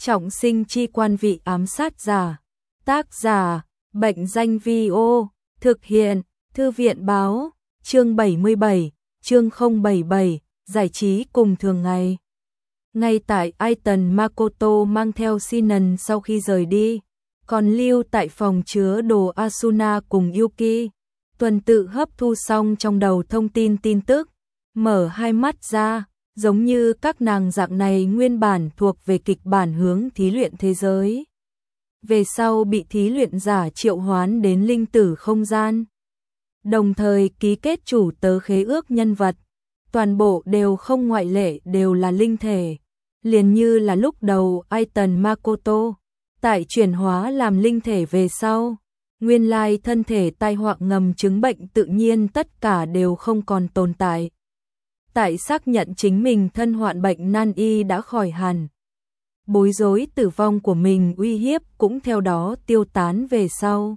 Trọng sinh chi quan vị ám sát giả. Tác giả, Bệnh danh Vi-ô. Thực hiện, Thư viện báo. Chương 77, chương 077, giải trí cùng thường ngày. Ngay tại Aiton Makoto mang theo Shinon sau khi rời đi, còn lưu tại phòng chứa đồ Asuna cùng Yuki. Tuần tự hấp thu xong trong đầu thông tin tức, mở hai mắt ra, giống như các nàng dạng này nguyên bản thuộc về kịch bản hướng thí luyện thế giới. Về sau bị thí luyện giả triệu hoán đến linh tử không gian. Đồng thời ký kết chủ tớ khế ước nhân vật, toàn bộ đều không ngoại lệ đều là linh thể. Liền như là lúc đầu Aiton Makoto, tại chuyển hóa làm linh thể về sau, nguyên lai thân thể tai họa ngầm chứng bệnh tự nhiên tất cả đều không còn tồn tại. Tại xác nhận chính mình thân hoạn bệnh nan y đã khỏi hẳn, bối rối tử vong của mình uy hiếp cũng theo đó tiêu tán về sau.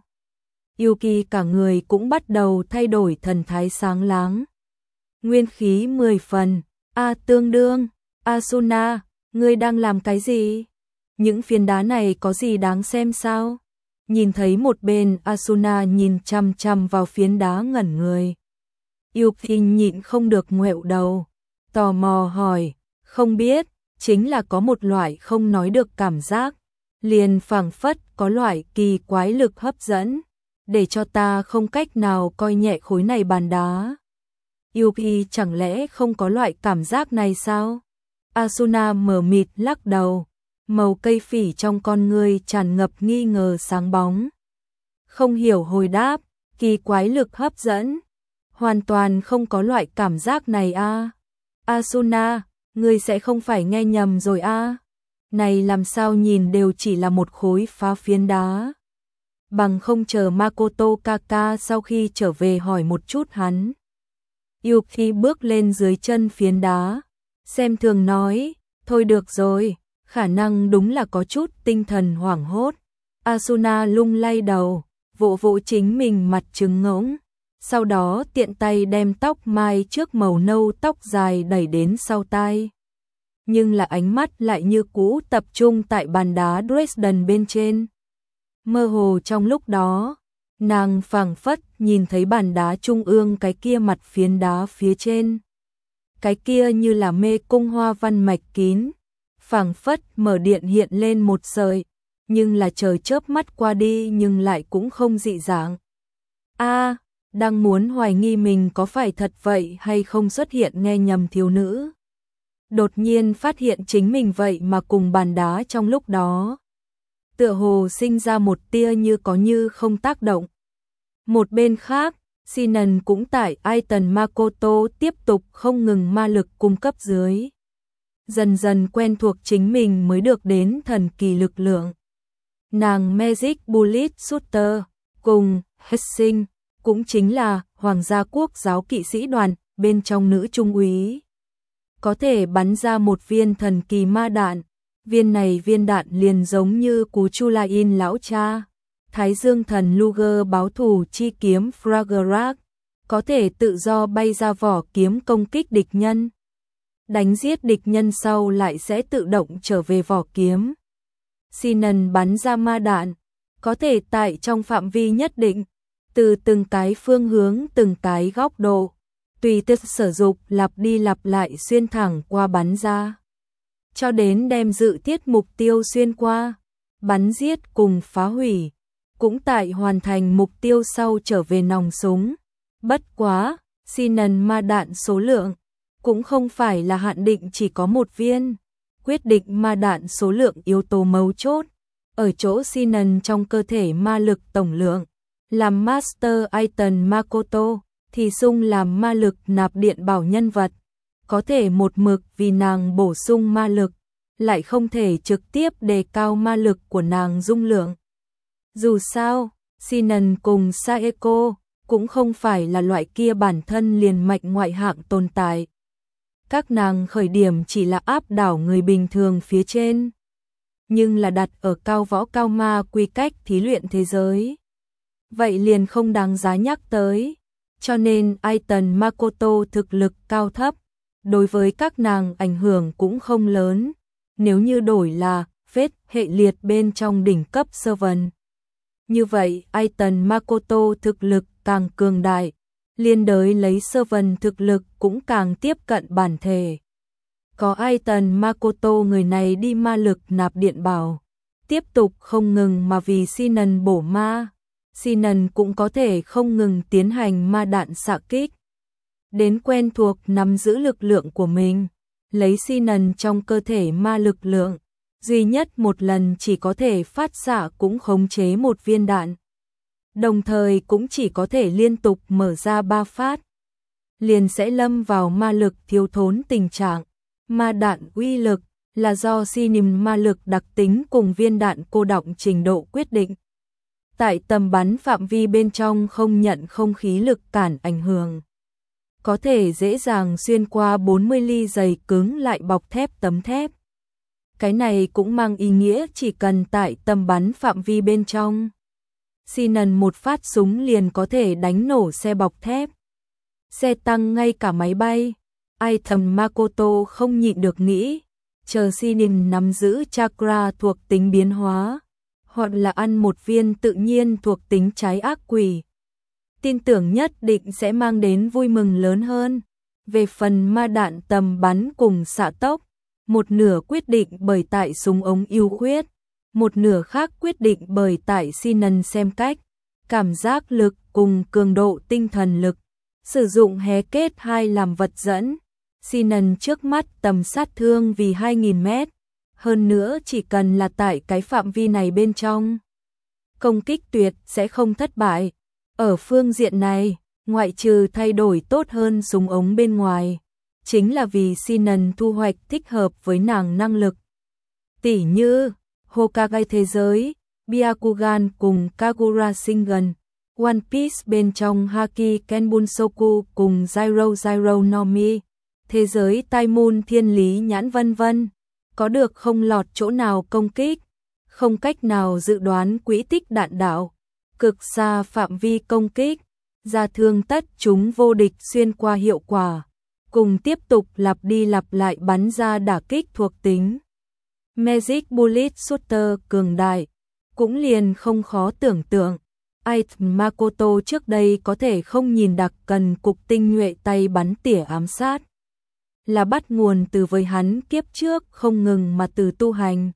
Yuki cả người cũng bắt đầu thay đổi thần thái sáng láng. Nguyên khí 10 phần, tương đương, Asuna, ngươi đang làm cái gì? Những phiến đá này có gì đáng xem sao? Nhìn thấy một bên Asuna nhìn chằm chằm vào phiến đá ngẩn người. Yuki nhịn không được ngoẹo đầu, tò mò hỏi, không biết, chính là có một loại không nói được cảm giác, liền phảng phất có loại kỳ quái lực hấp dẫn, để cho ta không cách nào coi nhẹ khối này bàn đá. Yuki chẳng lẽ không có loại cảm giác này sao? Asuna mờ mịt lắc đầu, màu cây phỉ trong con ngươi tràn ngập nghi ngờ sáng bóng. Không hiểu hồi đáp, kỳ quái lực hấp dẫn, hoàn toàn không có loại cảm giác này a. Asuna, ngươi sẽ không phải nghe nhầm rồi a? Này làm sao nhìn đều chỉ là một khối phá phiến đá. Bằng không chờ Makoto Kaka sau khi trở về hỏi một chút hắn. Yuki bước lên dưới chân phiến đá, xem thường nói, thôi được rồi, khả năng đúng là có chút tinh thần hoảng hốt. Asuna lung lay đầu, vỗ vỗ chính mình mặt trứng ngỗng, sau đó tiện tay đem tóc mai trước màu nâu tóc dài đẩy đến sau tai. Nhưng là ánh mắt lại như cũ tập trung tại bàn đá Dresden bên trên. Mơ hồ trong lúc đó, nàng phảng phất nhìn thấy bàn đá trung ương cái kia mặt phiến đá phía trên. Cái kia như là mê cung hoa văn mạch kín, phảng phất mở điện hiện lên một sợi, nhưng là trời chớp mắt qua đi nhưng lại cũng không dị dạng. Đang muốn hoài nghi mình có phải thật vậy hay không xuất hiện nghe nhầm thiếu nữ. Đột nhiên phát hiện chính mình vậy mà cùng bàn đá trong lúc đó. Tựa hồ sinh ra một tia như có như không tác động. Một bên khác, Shinon cũng tại Aiton Makoto tiếp tục không ngừng ma lực cung cấp dưới. Dần dần quen thuộc chính mình mới được đến thần kỳ lực lượng. Nàng Magic Bullet Shooter cùng Helsing cũng chính là Hoàng gia quốc giáo kỵ sĩ đoàn bên trong nữ trung úy. Có thể bắn ra một viên thần kỳ ma đạn. Viên đạn liền giống như cú Chulain lão cha, Thái Dương thần Luger báo thù chi kiếm Fragrak, có thể tự do bay ra vỏ kiếm công kích địch nhân. Đánh giết địch nhân sau lại sẽ tự động trở về vỏ kiếm. Shinon bắn ra ma đạn, có thể tại trong phạm vi nhất định, từ từng cái phương hướng từng cái góc độ, tùy tức sử dụng lặp đi lặp lại xuyên thẳng qua bắn ra. Cho đến đem dự thiết mục tiêu xuyên qua, bắn giết cùng phá hủy, cũng tại hoàn thành mục tiêu sau trở về nòng súng. Bất quá, Shinon ma đạn số lượng, cũng không phải là hạn định chỉ có một viên, quyết định ma đạn số lượng yếu tố mấu chốt, ở chỗ Shinon trong cơ thể ma lực tổng lượng, làm Master Aiton Makoto, thì Sung làm ma lực nạp điện bảo nhân vật. Có thể một mực vì nàng bổ sung ma lực, lại không thể trực tiếp đề cao ma lực của nàng dung lượng. Dù sao, Shinon cùng Saeko cũng không phải là loại kia bản thân liền mạch ngoại hạng tồn tại. Các nàng khởi điểm chỉ là áp đảo người bình thường phía trên, nhưng là đặt ở cao võ cao ma quy cách thí luyện thế giới. Vậy liền không đáng giá nhắc tới, cho nên Aiton Makoto thực lực cao thấp, đối với các nàng ảnh hưởng cũng không lớn. Nếu như đổi là vết hệ liệt bên trong đỉnh cấp servant. Như vậy, Aiton Makoto thực lực càng cường đại, liên đới lấy servant thực lực cũng càng tiếp cận bản thể. Có Aiton Makoto người này đi ma lực nạp điện bảo, tiếp tục không ngừng mà vì Sinon bổ ma, Sinon cũng có thể không ngừng tiến hành ma đạn xạ kích. Đến quen thuộc nắm giữ lực lượng của mình, lấy Sinon trong cơ thể ma lực lượng, duy nhất một lần chỉ có thể phát xạ cũng khống chế một viên đạn. Đồng thời cũng chỉ có thể liên tục mở ra 3 phát. Liền sẽ lâm vào ma lực thiếu thốn tình trạng. Ma đạn uy lực là do Sinon ma lực đặc tính cùng viên đạn cô đọng trình độ quyết định. Tại tầm bắn phạm vi bên trong không nhận không khí lực cản ảnh hưởng. Có thể dễ dàng xuyên qua 40 ly dày cứng lại bọc thép tấm thép. Cái này cũng mang ý nghĩa chỉ cần tại tầm bắn phạm vi bên trong. Sinon một phát súng liền có thể đánh nổ xe bọc thép, xe tăng ngay cả máy bay. Aiton Makoto không nhịn được nghĩ, chờ Sinon nắm giữ chakra thuộc tính biến hóa, hoặc là ăn một viên tự nhiên thuộc tính trái ác quỷ. Tin tưởng nhất định sẽ mang đến vui mừng lớn hơn. Về phần ma đạn tầm bắn cùng xạ tốc, một nửa quyết định bởi tại súng ống ưu khuyết, một nửa khác quyết định bởi tại Sinon xem cách, cảm giác lực cùng cường độ tinh thần lực. Sử dụng hé kết 2 làm vật dẫn, Sinon trước mắt tầm sát thương vì 2000 mét, hơn nữa chỉ cần là tại cái phạm vi này bên trong, công kích tuyệt sẽ không thất bại. Ở phương diện này, ngoại trừ thay đổi tốt hơn súng ống bên ngoài, chính là vì Sinon thu hoạch thích hợp với nàng năng lực. Tỉ như Hokage thế giới, Byakugan cùng Kagura Shingen, One Piece bên trong Haki Kenbunsoku cùng Zero no Mi, thế giới Tai Moon thiên lý nhãn vân vân, có được không lọt chỗ nào công kích, không cách nào dự đoán quỹ tích đạn đạo, cực xa phạm vi công kích, ra thương tất chúng vô địch xuyên qua hiệu quả, cùng tiếp tục lặp đi lặp lại bắn ra đả kích thuộc tính. Magic Bullet Shooter cường đại, cũng liền không khó tưởng tượng. Aiton Makoto trước đây có thể không nhìn đặc cần cục tinh nhuệ tay bắn tỉa ám sát, là bắt nguồn từ với hắn kiếp trước không ngừng mà từ tu hành.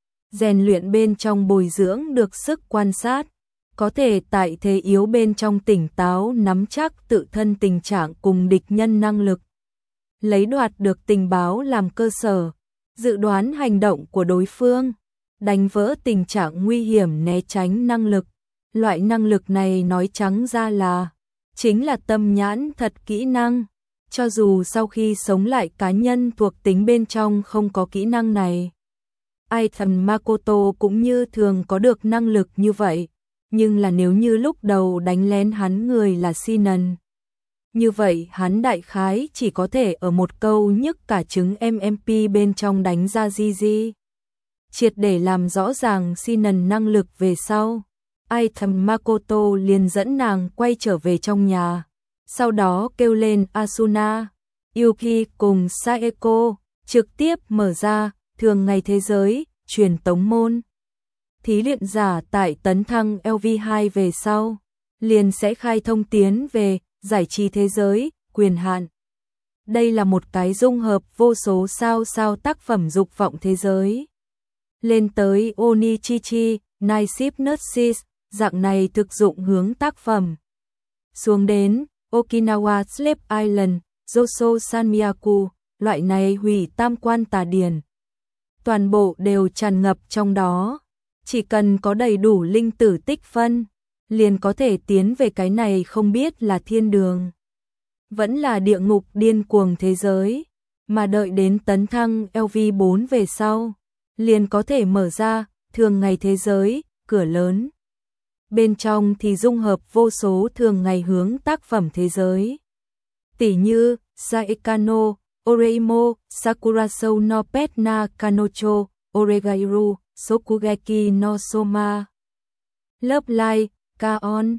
Rèn luyện bên trong bồi dưỡng được sức quan sát, có thể tại thế yếu bên trong tỉnh táo nắm chắc tự thân tình trạng cùng địch nhân năng lực. Lấy đoạt được tình báo làm cơ sở, dự đoán hành động của đối phương, đánh vỡ tình trạng nguy hiểm né tránh năng lực. Loại năng lực này nói trắng ra là, chính là tâm nhãn thật kỹ năng. Cho dù sau khi sống lại cá nhân thuộc tính bên trong không có kỹ năng này, Aiton Makoto cũng như thường có được năng lực như vậy. Nhưng là nếu như lúc đầu đánh lén hắn người là Sinon, như vậy hắn đại khái chỉ có thể ở một câu nhức cả trứng MMP bên trong đánh ra GG. Triệt để làm rõ ràng Sinon năng lực về sau, Aiton Makoto liền dẫn nàng quay trở về trong nhà, sau đó kêu lên Asuna, Yuki cùng Saeko, trực tiếp mở ra thường ngày thế giới, truyền tống môn. Thí luyện giả tại tấn thăng LV2 về sau, liền sẽ khai thông tiến về giải trí thế giới, quyền hạn. Đây là một cái dung hợp vô số sao tác phẩm dục vọng thế giới. Lên tới Onichichi, Night Ship Nurses, dạng này thực dụng hướng tác phẩm. Xuống đến Okinawa Slave Island, Joso Sanmyaku, loại này hủy tam quan tà điển. Toàn bộ đều tràn ngập trong đó. Chỉ cần có đầy đủ linh tử tích phân, liền có thể tiến về cái này không biết là thiên đường, vẫn là địa ngục điên cuồng thế giới, mà đợi đến tấn thăng LV4 về sau, liền có thể mở ra thường ngày thế giới, cửa lớn. Bên trong thì dung hợp vô số thường ngày hướng tác phẩm thế giới. Tỉ như Saekano, Oreimo, Sakurasou no Pet na Kanocho, Oregairu, Sokugeki no Soma, Love Live, Kaon,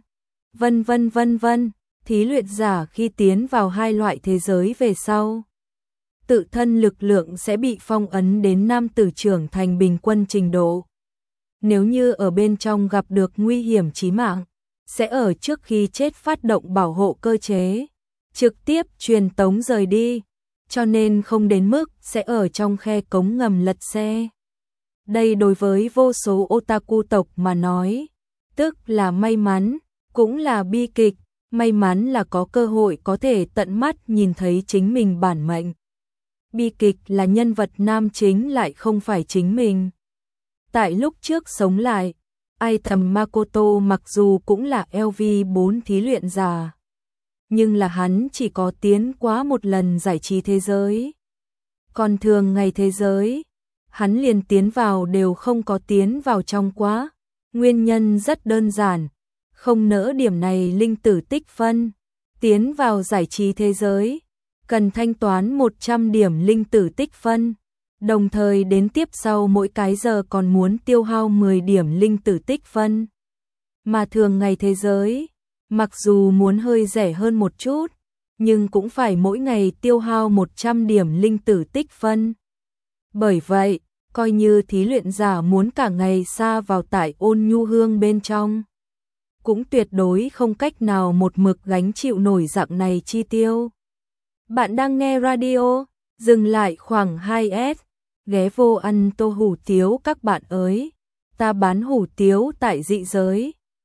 vân vân. Thí luyện giả khi tiến vào hai loại thế giới về sau, tự thân lực lượng sẽ bị phong ấn đến nam tử trưởng thành bình quân trình độ. Nếu như ở bên trong gặp được nguy hiểm chí mạng, sẽ ở trước khi chết phát động bảo hộ cơ chế, trực tiếp truyền tống rời đi, cho nên không đến mức sẽ ở trong khe cống ngầm lật xe. Đây đối với vô số otaku tộc mà nói, tức là may mắn, cũng là bi kịch. May mắn là có cơ hội có thể tận mắt nhìn thấy chính mình bản mệnh. Bi kịch là nhân vật nam chính lại không phải chính mình. Tại lúc trước sống lại, Aitam Makoto mặc dù cũng là LV4 thí luyện giả, nhưng là hắn chỉ có tiến quá một lần giải trí thế giới. Còn thường ngày thế giới, hắn liền tiến vào đều không có tiến vào trong quá. Nguyên nhân rất đơn giản, không nỡ điểm này linh tử tích phân. Tiến vào giải trí thế giới, cần thanh toán 100 điểm linh tử tích phân. Đồng thời đến tiếp sau mỗi cái giờ còn muốn tiêu hao 10 điểm linh tử tích phân. Mà thường ngày thế giới, mặc dù muốn hơi rẻ hơn một chút, nhưng cũng phải mỗi ngày tiêu hao 100 điểm linh tử tích phân. Bởi vậy, coi như thí luyện giả muốn cả ngày sa vào tại ôn nhu hương bên trong, cũng tuyệt đối không cách nào một mực gánh chịu nổi dạng này chi tiêu. Bạn đang nghe radio, dừng lại khoảng 2S, ghé vô ăn tô hủ tiếu các bạn ơi. Ta bán hủ tiếu tại dị giới.